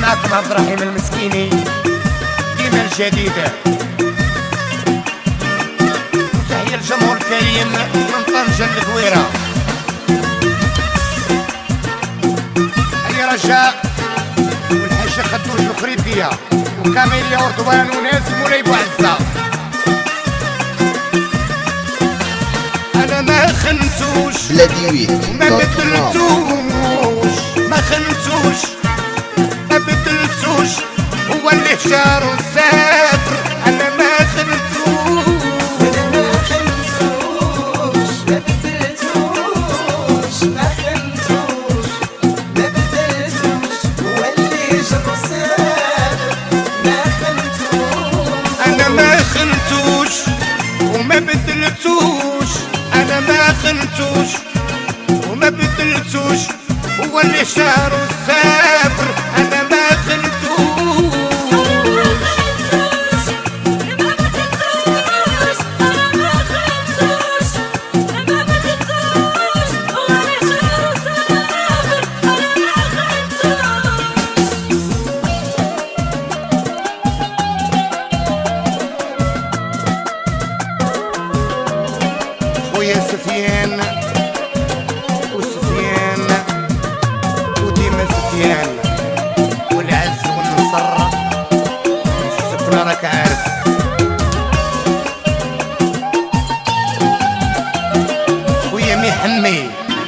معكم عبد الرحيم المسكيني ديما الجديدة. تحية الجمهور الكريم من طنجة للدويرة. أي رجاء والحاجة خدوش الخريفية وكاميليا وردوان وناس مولاي بوعزة. أنا ما خنتوش ما بدلتوش ما خنتوش ما بدلتوش هو اللي شار وسافر. أنا ما خنتوش ما خنتوش ما بدلتوش ما خنتوش ما بدلتوش هو اللي شار وسافر. ما خنتوش أنا ما خنتوش وما بدلتوش. أنا ما خنتوش وما بدلتوش هو اللي شار وسافر. أنا ما خنتوش خويا سفيان وسفيان وديما سفيان والعز والنصر السفنة راك عارف. خويا محمي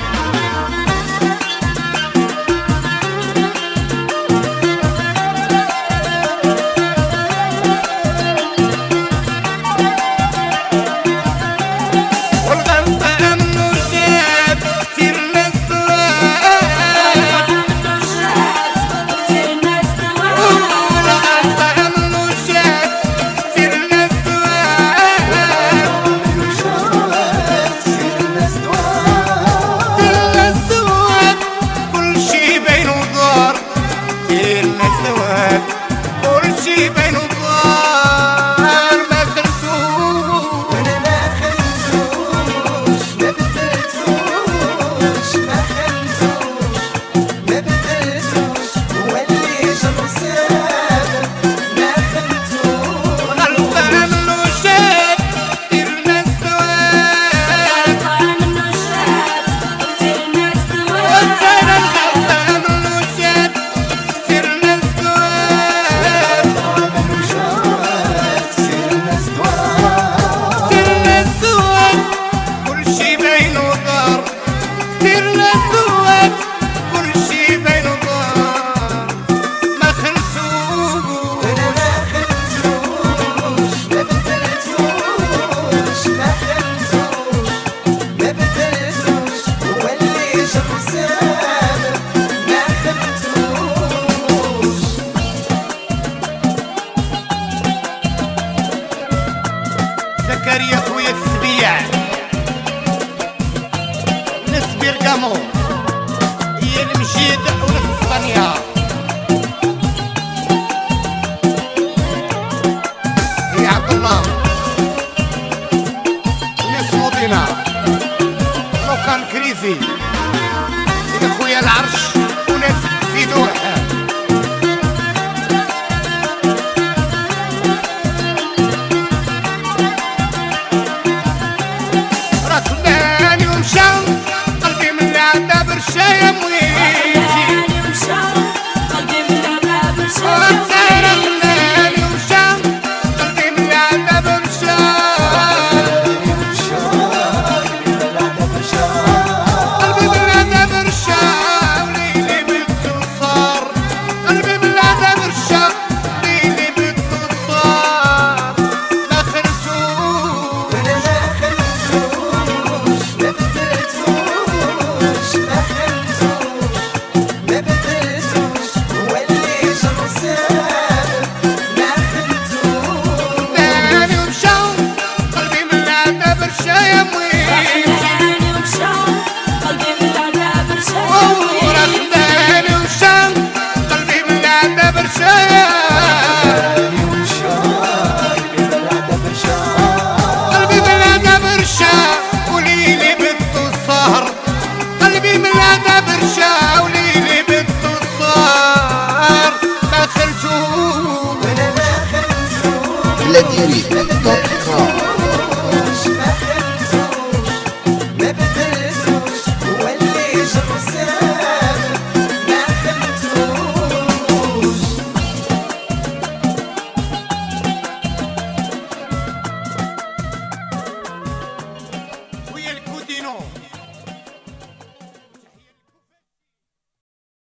زكريا خويا السبيع ناس بيرقامو هي المشيد وناس اسبانيا. هي عبد الله وناس مدينة لوكان كريزي هي خويا العرش وناس سيدوح. قلبي من العذاب برشا مويتي قلبي من العذاب برشا قلبي من العذاب برشا قلبي من العذاب برشا وليلي بالتصار. قلبي من العذاب برشا ليلي بالتصار. ما خنتوش أنا ما خنتوش ما بدلتوش ما خنتوش الديري.com